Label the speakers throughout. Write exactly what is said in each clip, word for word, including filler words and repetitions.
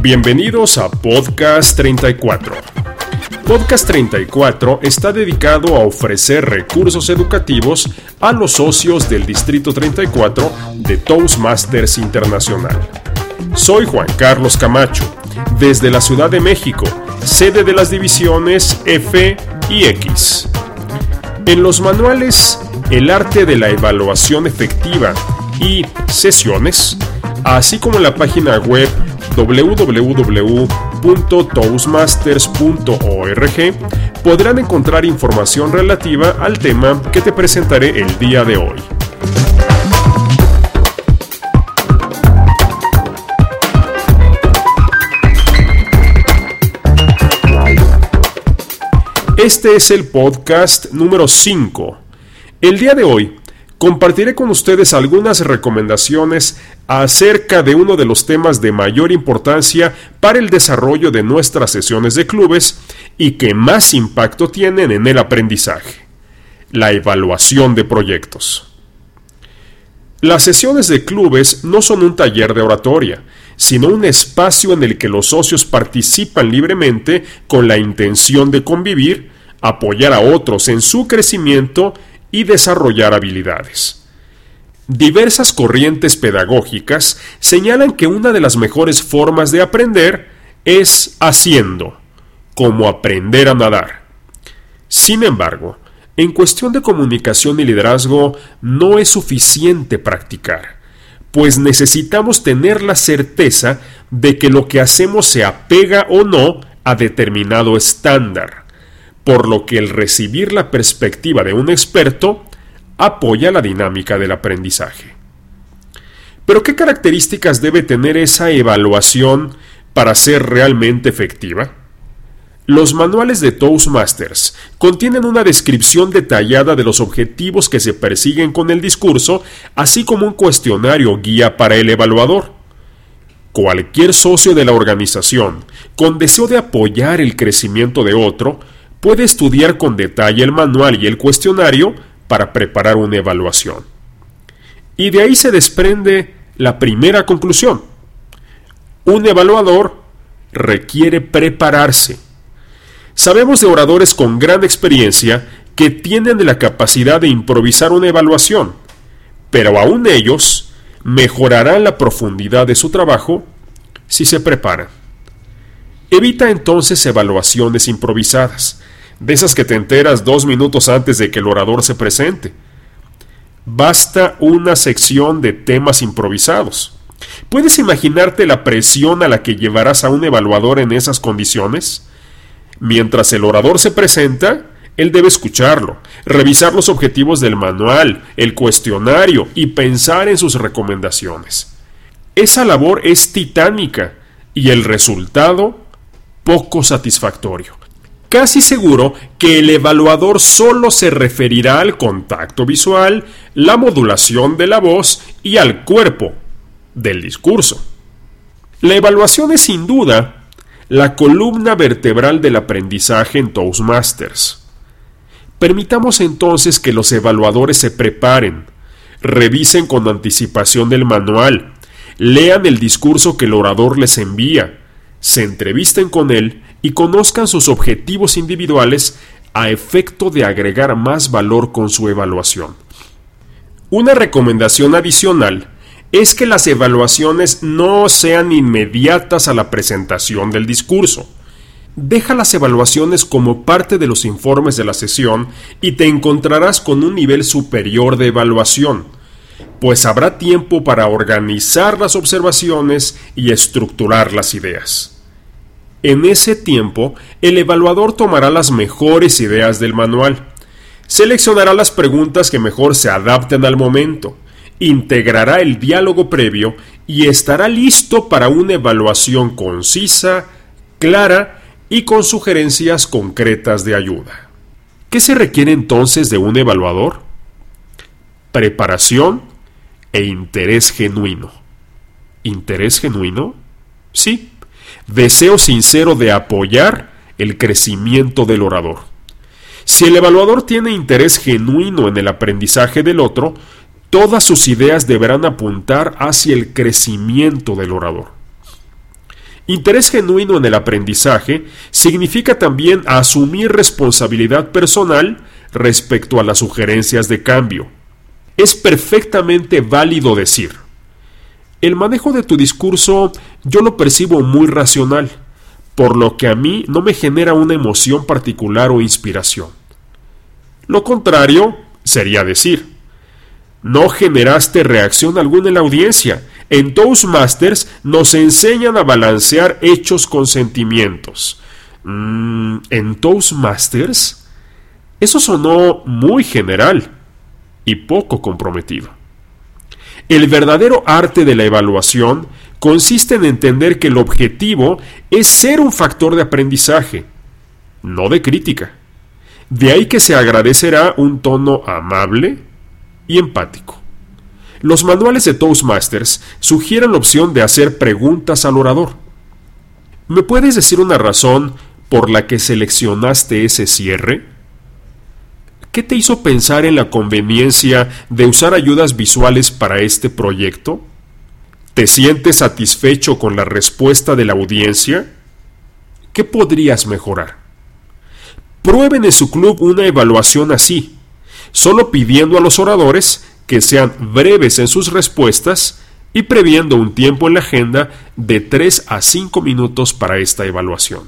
Speaker 1: Bienvenidos a Podcast treinta y cuatro. Podcast treinta y cuatro está dedicado a ofrecer recursos educativos a los socios del Distrito treinta y cuatro de Toastmasters Internacional. Soy Juan Carlos Camacho, desde la Ciudad de México, sede de las divisiones F y X. En los manuales El arte de la evaluación efectiva y sesiones, así como en la página web doble u doble u doble u punto toastmasters punto org, podrán encontrar información relativa al tema que te presentaré el día de hoy. Este es el podcast número cinco. El día de hoy compartiré con ustedes algunas recomendaciones acerca de uno de los temas de mayor importancia para el desarrollo de nuestras sesiones de clubes y que más impacto tienen en el aprendizaje: la evaluación de proyectos. Las sesiones de clubes no son un taller de oratoria, sino un espacio en el que los socios participan libremente con la intención de convivir, apoyar a otros en su crecimiento y desarrollar habilidades. Diversas corrientes pedagógicas señalan que una de las mejores formas de aprender es haciendo, como aprender a nadar. Sin embargo, en cuestión de comunicación y liderazgo no es suficiente practicar, pues necesitamos tener la certeza de que lo que hacemos se apega o no a determinado estándar, por lo que el recibir la perspectiva de un experto apoya la dinámica del aprendizaje. ¿Pero qué características debe tener esa evaluación para ser realmente efectiva? Los manuales de Toastmasters contienen una descripción detallada de los objetivos que se persiguen con el discurso, así como un cuestionario guía para el evaluador. Cualquier socio de la organización, con deseo de apoyar el crecimiento de otro, puede estudiar con detalle el manual y el cuestionario para preparar una evaluación. Y de ahí se desprende la primera conclusión: un evaluador requiere prepararse. Sabemos de oradores con gran experiencia que tienen la capacidad de improvisar una evaluación, pero aún ellos mejorarán la profundidad de su trabajo si se preparan. Evita entonces evaluaciones improvisadas, de esas que te enteras dos minutos antes de que el orador se presente. Basta una sección de temas improvisados. ¿Puedes imaginarte la presión a la que llevarás a un evaluador en esas condiciones? Mientras el orador se presenta, él debe escucharlo, revisar los objetivos del manual, el cuestionario y pensar en sus recomendaciones. Esa labor es titánica y el resultado poco satisfactorio. Casi seguro que el evaluador solo se referirá al contacto visual, la modulación de la voz y al cuerpo del discurso. La evaluación es sin duda la columna vertebral del aprendizaje en Toastmasters. Permitamos entonces que los evaluadores se preparen, revisen con anticipación el manual, lean el discurso que el orador les envía, se entrevisten con él y conozcan sus objetivos individuales a efecto de agregar más valor con su evaluación. Una recomendación adicional es que las evaluaciones no sean inmediatas a la presentación del discurso. Deja las evaluaciones como parte de los informes de la sesión y te encontrarás con un nivel superior de evaluación, pues habrá tiempo para organizar las observaciones y estructurar las ideas. En ese tiempo, el evaluador tomará las mejores ideas del manual, seleccionará las preguntas que mejor se adapten al momento, integrará el diálogo previo y estará listo para una evaluación concisa, clara y con sugerencias concretas de ayuda. ¿Qué se requiere entonces de un evaluador? Preparación e interés genuino. ¿Interés genuino? Sí. Deseo sincero de apoyar el crecimiento del orador. Si el evaluador tiene interés genuino en el aprendizaje del otro, todas sus ideas deberán apuntar hacia el crecimiento del orador. Interés genuino en el aprendizaje significa también asumir responsabilidad personal respecto a las sugerencias de cambio. Es perfectamente válido decir: el manejo de tu discurso yo lo percibo muy racional, por lo que a mí no me genera una emoción particular o inspiración. Lo contrario sería decir: no generaste reacción alguna en la audiencia. En Toastmasters nos enseñan a balancear hechos con sentimientos. Mm, ¿En Toastmasters? Eso sonó muy general y poco comprometido. El verdadero arte de la evaluación consiste en entender que el objetivo es ser un factor de aprendizaje, no de crítica. De ahí que se agradecerá un tono amable y empático. Los manuales de Toastmasters sugieren la opción de hacer preguntas al orador. ¿Me puedes decir una razón por la que seleccionaste ese cierre? ¿Qué te hizo pensar en la conveniencia de usar ayudas visuales para este proyecto? ¿Te sientes satisfecho con la respuesta de la audiencia? ¿Qué podrías mejorar? Prueben en su club una evaluación así, solo pidiendo a los oradores que sean breves en sus respuestas y previendo un tiempo en la agenda de tres a cinco minutos para esta evaluación.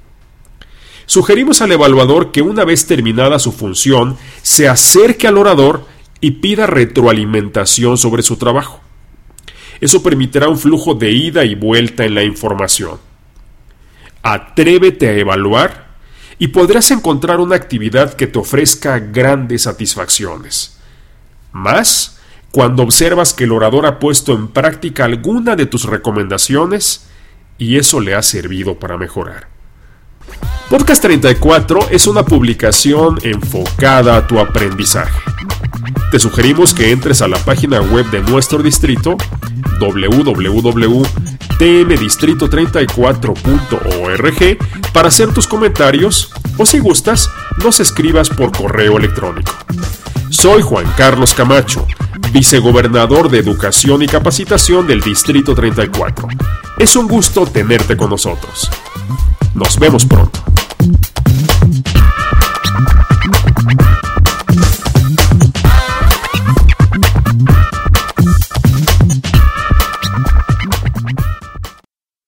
Speaker 1: Sugerimos al evaluador que una vez terminada su función, se acerque al orador y pida retroalimentación sobre su trabajo. Eso permitirá un flujo de ida y vuelta en la información. Atrévete a evaluar y podrás encontrar una actividad que te ofrezca grandes satisfacciones. Más cuando observas que el orador ha puesto en práctica alguna de tus recomendaciones y eso le ha servido para mejorar. Podcast treinta y cuatro es una publicación enfocada a tu aprendizaje. Te sugerimos que entres a la página web de nuestro distrito doble u doble u doble u punto t m distrito treinta y cuatro punto org para hacer tus comentarios o, si gustas, nos escribas por correo electrónico. Soy Juan Carlos Camacho, vicegobernador de Educación y Capacitación del Distrito treinta y cuatro. Es un gusto tenerte con nosotros. Nos vemos pronto.